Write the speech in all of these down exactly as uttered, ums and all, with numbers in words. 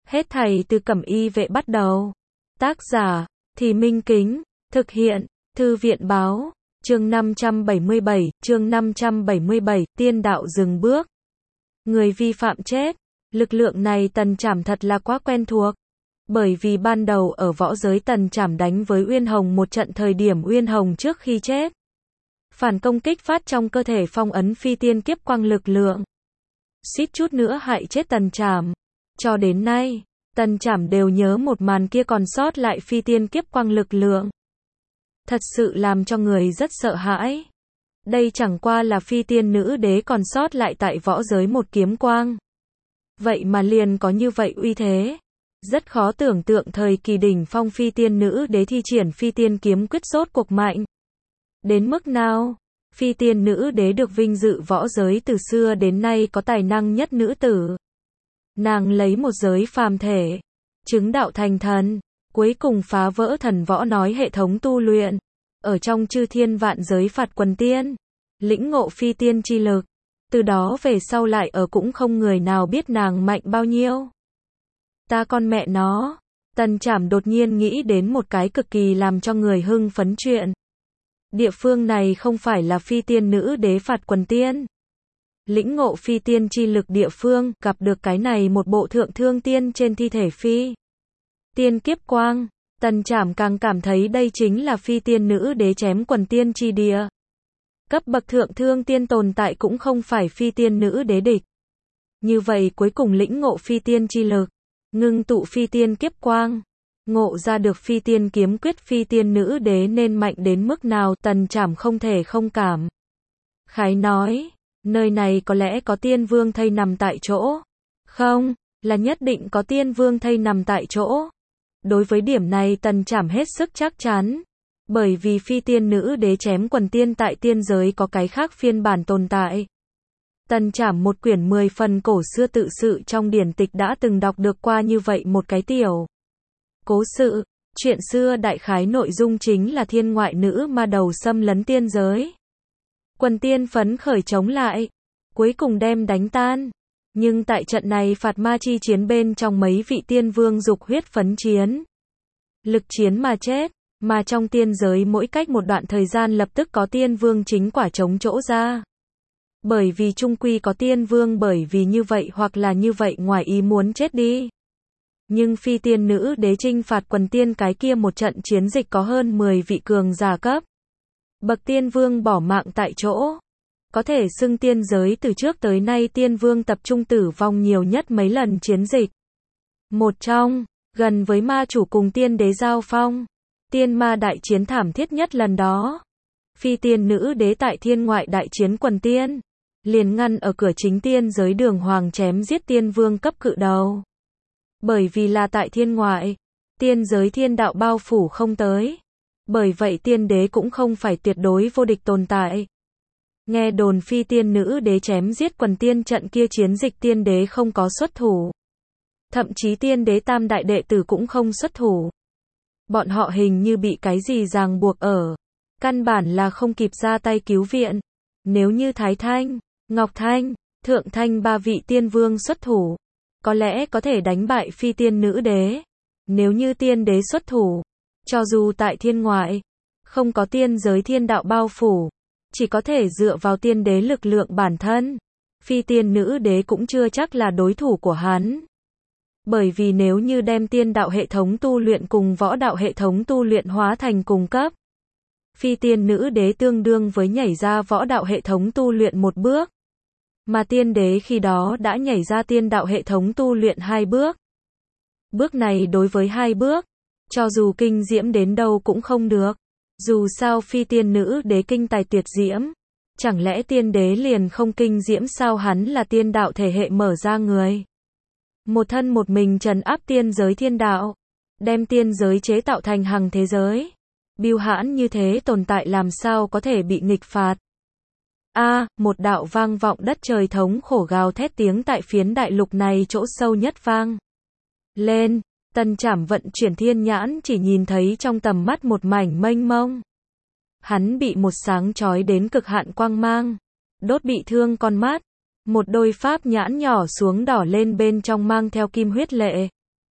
Hết thảy từ Cẩm Y Vệ bắt đầu. Tác giả, Thì Minh Kính, thực hiện, Thư viện báo, chương năm trăm bảy mươi bảy, chương năm trăm bảy mươi bảy, tiên đạo dừng bước. Người vi phạm chết. Lực lượng này Tần Trảm thật là quá quen thuộc. Bởi vì ban đầu ở võ giới Tần Trảm đánh với Uyên Hồng một trận thời điểm Uyên Hồng trước khi chết. Phản công kích phát trong cơ thể phong ấn phi tiên kiếp quang lực lượng. Suýt chút nữa hại chết Tần Trảm. Cho đến nay, Tần Trảm đều nhớ một màn kia còn sót lại phi tiên kiếp quang lực lượng. Thật sự làm cho người rất sợ hãi. Đây chẳng qua là phi tiên nữ đế còn sót lại tại võ giới một kiếm quang. Vậy mà liền có như vậy uy thế. Rất khó tưởng tượng thời kỳ đỉnh phong phi tiên nữ đế thi triển phi tiên kiếm quyết sốt cuộc mạnh. Đến mức nào? Phi tiên nữ đế được vinh dự võ giới từ xưa đến nay có tài năng nhất nữ tử. Nàng lấy một giới phàm thể, chứng đạo thành thần, cuối cùng phá vỡ thần võ nói hệ thống tu luyện. Ở trong chư thiên vạn giới phạt quần tiên, lĩnh ngộ phi tiên chi lực. Từ đó về sau lại ở cũng không người nào biết nàng mạnh bao nhiêu. Ta con mẹ nó. Tần Trảm đột nhiên nghĩ đến một cái cực kỳ làm cho người hưng phấn chuyện. Địa phương này không phải là phi tiên nữ đế phạt quần tiên. Lĩnh ngộ phi tiên chi lực địa phương, gặp được cái này một bộ thượng thương tiên trên thi thể phi tiên kiếp quang. Tần Trảm càng cảm thấy đây chính là phi tiên nữ đế chém quần tiên chi địa. Cấp bậc thượng thương tiên tồn tại cũng không phải phi tiên nữ đế địch. Như vậy cuối cùng lĩnh ngộ phi tiên chi lực, ngưng tụ phi tiên kiếp quang, ngộ ra được phi tiên kiếm quyết phi tiên nữ đế nên mạnh đến mức nào Tần Trảm không thể không cảm khái nói, nơi này có lẽ có tiên vương thây nằm tại chỗ. Không, là nhất định có tiên vương thây nằm tại chỗ. Đối với điểm này Tần Trảm hết sức chắc chắn. Bởi vì phi tiên nữ đế chém quần tiên tại tiên giới có cái khác phiên bản tồn tại. Tần Trảm một quyển mười phần cổ xưa tự sự trong điển tịch đã từng đọc được qua như vậy một cái tiểu cố sự. Chuyện xưa đại khái nội dung chính là thiên ngoại nữ ma đầu xâm lấn tiên giới. Quần tiên phấn khởi chống lại, cuối cùng đem đánh tan. Nhưng tại trận này phạt ma chi chiến bên trong mấy vị tiên vương dục huyết phấn chiến. Lực chiến mà chết. Mà trong tiên giới mỗi cách một đoạn thời gian lập tức có tiên vương chính quả chống chỗ ra. Bởi vì chung quy có tiên vương bởi vì như vậy hoặc là như vậy ngoài ý muốn chết đi. Nhưng phi tiên nữ đế trinh phạt quần tiên cái kia một trận chiến dịch có hơn mười vị cường giả cấp bậc tiên vương bỏ mạng tại chỗ. Có thể xưng tiên giới từ trước tới nay tiên vương tập trung tử vong nhiều nhất mấy lần chiến dịch. Một trong, gần với ma chủ cùng tiên đế giao phong. Tiên ma đại chiến thảm thiết nhất lần đó. Phi tiên nữ đế tại thiên ngoại đại chiến quần tiên. Liền ngăn ở cửa chính tiên giới đường hoàng chém giết tiên vương cấp cự đầu. Bởi vì là tại thiên ngoại. Tiên giới thiên đạo bao phủ không tới. Bởi vậy tiên đế cũng không phải tuyệt đối vô địch tồn tại. Nghe đồn phi tiên nữ đế chém giết quần tiên trận kia chiến dịch tiên đế không có xuất thủ. Thậm chí tiên đế tam đại đệ tử cũng không xuất thủ. Bọn họ hình như bị cái gì ràng buộc ở. Căn bản là không kịp ra tay cứu viện. Nếu như Thái Thanh, Ngọc Thanh, Thượng Thanh ba vị tiên vương xuất thủ, có lẽ có thể đánh bại phi tiên nữ đế. Nếu như tiên đế xuất thủ, cho dù tại thiên ngoại, không có tiên giới thiên đạo bao phủ, chỉ có thể dựa vào tiên đế lực lượng bản thân. Phi tiên nữ đế cũng chưa chắc là đối thủ của hắn. Bởi vì nếu như đem tiên đạo hệ thống tu luyện cùng võ đạo hệ thống tu luyện hóa thành cùng cấp, phi tiên nữ đế tương đương với nhảy ra võ đạo hệ thống tu luyện một bước. Mà tiên đế khi đó đã nhảy ra tiên đạo hệ thống tu luyện hai bước. Bước này đối với hai bước, cho dù kinh diễm đến đâu cũng không được. Dù sao phi tiên nữ đế kinh tài tuyệt diễm. Chẳng lẽ tiên đế liền không kinh diễm sao hắn là tiên đạo thể hệ mở ra người. Một thân một mình trấn áp tiên giới thiên đạo. Đem tiên giới chế tạo thành hằng thế giới. Bưu hãn như thế tồn tại làm sao có thể bị nghịch phạt. A, à, một đạo vang vọng đất trời thống khổ gào thét tiếng tại phiến đại lục này chỗ sâu nhất vang lên. Tần Trảm vận chuyển thiên nhãn chỉ nhìn thấy trong tầm mắt một mảnh mênh mông. Hắn bị một sáng chói đến cực hạn quang mang đốt bị thương con mắt. Một đôi pháp nhãn nhỏ xuống đỏ lên bên trong mang theo kim huyết lệ.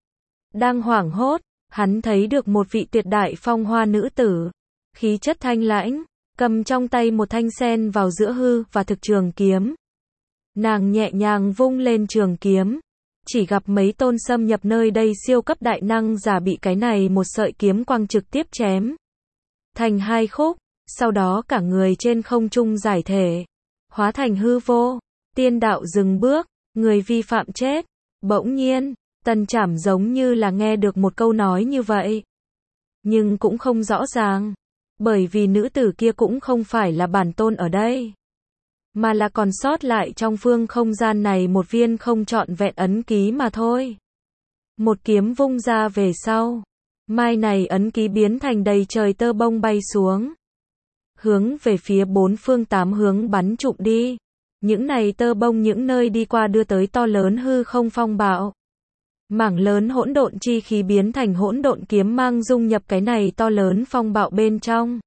Đang hoảng hốt, hắn thấy được một vị tuyệt đại phong hoa nữ tử, khí chất thanh lãnh, cầm trong tay một thanh sen vào giữa hư và thực trường kiếm. Nàng nhẹ nhàng vung lên trường kiếm, chỉ gặp mấy tôn xâm nhập nơi đây siêu cấp đại năng giả bị cái này một sợi kiếm quang trực tiếp chém thành hai khúc, sau đó cả người trên không trung giải thể, hóa thành hư vô. Tiên đạo dừng bước, người vi phạm chết. Bỗng nhiên, Tần Trảm giống như là nghe được một câu nói như vậy, nhưng cũng không rõ ràng, bởi vì nữ tử kia cũng không phải là bản tôn ở đây, mà là còn sót lại trong phương không gian này một viên không trọn vẹn ấn ký mà thôi. Một kiếm vung ra về sau, mai này ấn ký biến thành đầy trời tơ bông bay xuống, hướng về phía bốn phương tám hướng bắn trụm đi. Những này tơ bông những nơi đi qua đưa tới to lớn hư không phong bạo. Mảng lớn hỗn độn chi khí biến thành hỗn độn kiếm mang dung nhập cái này to lớn phong bạo bên trong.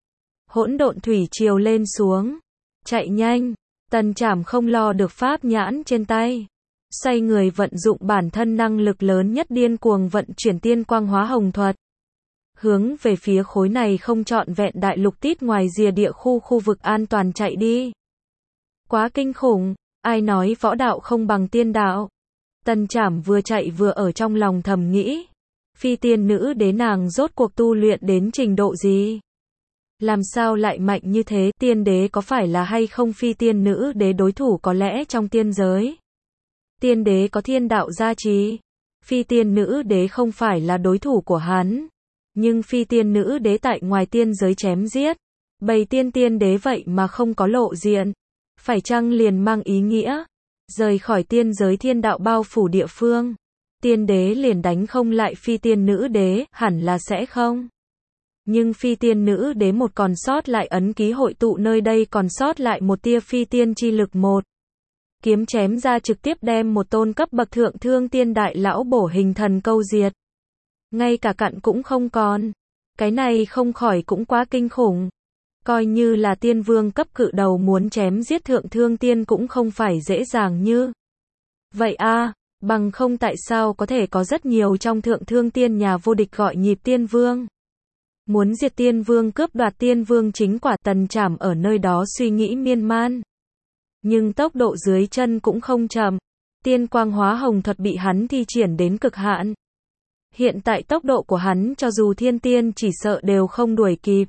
Hỗn độn thủy triều lên xuống, chạy nhanh, Tần Trảm không lo được pháp nhãn trên tay, xoay người vận dụng bản thân năng lực lớn nhất điên cuồng vận chuyển tiên quang hóa hồng thuật, hướng về phía khối này không trọn vẹn đại lục tít ngoài rìa địa khu khu vực an toàn chạy đi. Quá kinh khủng, ai nói võ đạo không bằng tiên đạo. Tần Trảm vừa chạy vừa ở trong lòng thầm nghĩ, phi tiên nữ đế nàng rốt cuộc tu luyện đến trình độ gì? Làm sao lại mạnh như thế? Tiên đế có phải là hay không phi tiên nữ đế đối thủ có lẽ trong tiên giới? Tiên đế có thiên đạo gia trì, phi tiên nữ đế không phải là đối thủ của hắn, nhưng phi tiên nữ đế tại ngoài tiên giới chém giết, bầy tiên tiên đế vậy mà không có lộ diện, phải chăng liền mang ý nghĩa rời khỏi tiên giới thiên đạo bao phủ địa phương, tiên đế liền đánh không lại phi tiên nữ đế? Hẳn là sẽ không. Nhưng phi tiên nữ đế một còn sót lại ấn ký hội tụ nơi đây còn sót lại một tia phi tiên chi lực, một kiếm chém ra trực tiếp đem một tôn cấp bậc thượng thương tiên đại lão bổ hình thần câu diệt. Ngay cả cặn cũng không còn. Cái này không khỏi cũng quá kinh khủng. Coi như là tiên vương cấp cự đầu muốn chém giết thượng thương tiên cũng không phải dễ dàng như vậy a, à, bằng không tại sao có thể có rất nhiều trong thượng thương tiên nhà vô địch gọi nhịp tiên vương. Muốn diệt tiên vương cướp đoạt tiên vương chính quả. Tần Trảm ở nơi đó suy nghĩ miên man. Nhưng tốc độ dưới chân cũng không chậm. Tiên quang hóa hồng thuật bị hắn thi triển đến cực hạn. Hiện tại tốc độ của hắn cho dù thiên tiên chỉ sợ đều không đuổi kịp.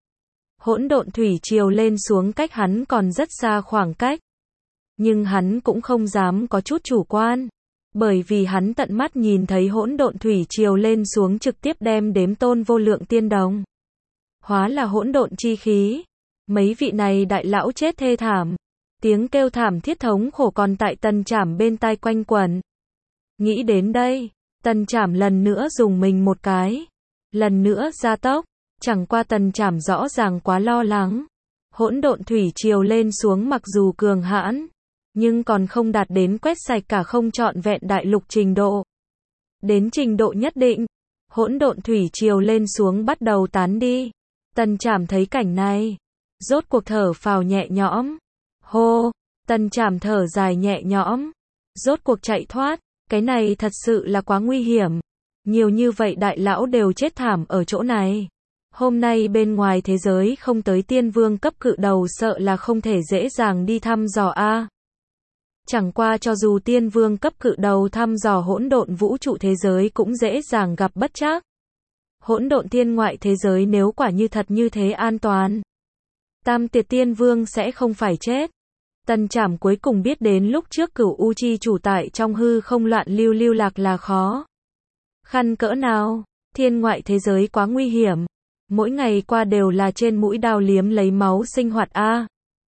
Hỗn độn thủy triều lên xuống cách hắn còn rất xa khoảng cách. Nhưng hắn cũng không dám có chút chủ quan. Bởi vì hắn tận mắt nhìn thấy hỗn độn thủy triều lên xuống trực tiếp đem đếm tôn vô lượng tiên đồng hóa là hỗn độn chi khí. Mấy vị này đại lão chết thê thảm. Tiếng kêu thảm thiết thống khổ còn tại Tần Trảm bên tai quanh quẩn. Nghĩ đến đây, Tần Trảm lần nữa dùng mình một cái. Lần nữa gia tốc. Chẳng qua Tần Trảm rõ ràng quá lo lắng. Hỗn độn thủy triều lên xuống mặc dù cường hãn, nhưng còn không đạt đến quét sạch cả không trọn vẹn đại lục trình độ. Đến trình độ nhất định, hỗn độn thủy triều lên xuống bắt đầu tán đi. Tần Trảm thấy cảnh này, rốt cuộc thở phào nhẹ nhõm. Hô, Tần Trảm thở dài nhẹ nhõm, rốt cuộc chạy thoát. Cái này thật sự là quá nguy hiểm. Nhiều như vậy đại lão đều chết thảm ở chỗ này. Hôm nay bên ngoài thế giới không tới tiên vương cấp cự đầu sợ là không thể dễ dàng đi thăm dò a. Chẳng qua cho dù tiên vương cấp cự đầu thăm dò hỗn độn vũ trụ thế giới cũng dễ dàng gặp bất trắc. Hỗn độn thiên ngoại thế giới nếu quả như thật như thế an toàn, tam tiệt tiên vương sẽ không phải chết. Tần Trảm cuối cùng biết đến lúc trước Cửu U chi chủ tại trong hư không loạn lưu lưu lạc là khó khăn cỡ nào. Thiên ngoại thế giới quá nguy hiểm. Mỗi ngày qua đều là trên mũi đao liếm lấy máu sinh hoạt a. À.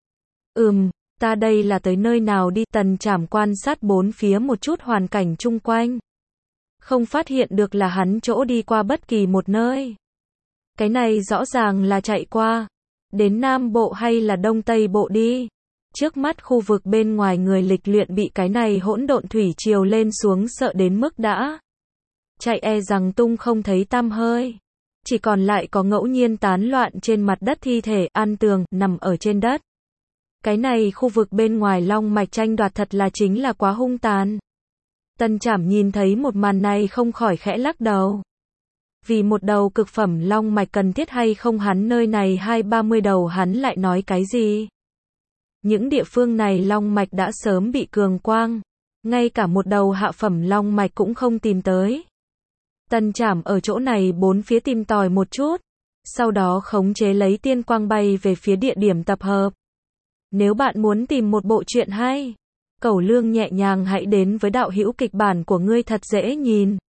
Ừm, ta đây là tới nơi nào đi? Tần Trảm quan sát bốn phía một chút hoàn cảnh chung quanh. Không phát hiện được là hắn chỗ đi qua bất kỳ một nơi. Cái này rõ ràng là chạy qua. Đến Nam Bộ hay là Đông Tây Bộ đi. Trước mắt khu vực bên ngoài người lịch luyện bị cái này hỗn độn thủy triều lên xuống sợ đến mức đã chạy e rằng tung không thấy tăm hơi. Chỉ còn lại có ngẫu nhiên tán loạn trên mặt đất thi thể, an tường, nằm ở trên đất. Cái này khu vực bên ngoài long mạch tranh đoạt thật là chính là quá hung tàn. Tân Trảm nhìn thấy một màn này không khỏi khẽ lắc đầu. Vì một đầu cực phẩm long mạch cần thiết hay không hắn nơi này hai ba mươi đầu hắn lại nói cái gì? Những địa phương này long mạch đã sớm bị cường quang, ngay cả một đầu hạ phẩm long mạch cũng không tìm tới. Tân Trảm ở chỗ này bốn phía tìm tòi một chút, sau đó khống chế lấy tiên quang bay về phía địa điểm tập hợp. Nếu bạn muốn tìm một bộ truyện hay, Cẩu Lương nhẹ nhàng hãy đến với đạo hữu kịch bản của ngươi thật dễ nhìn.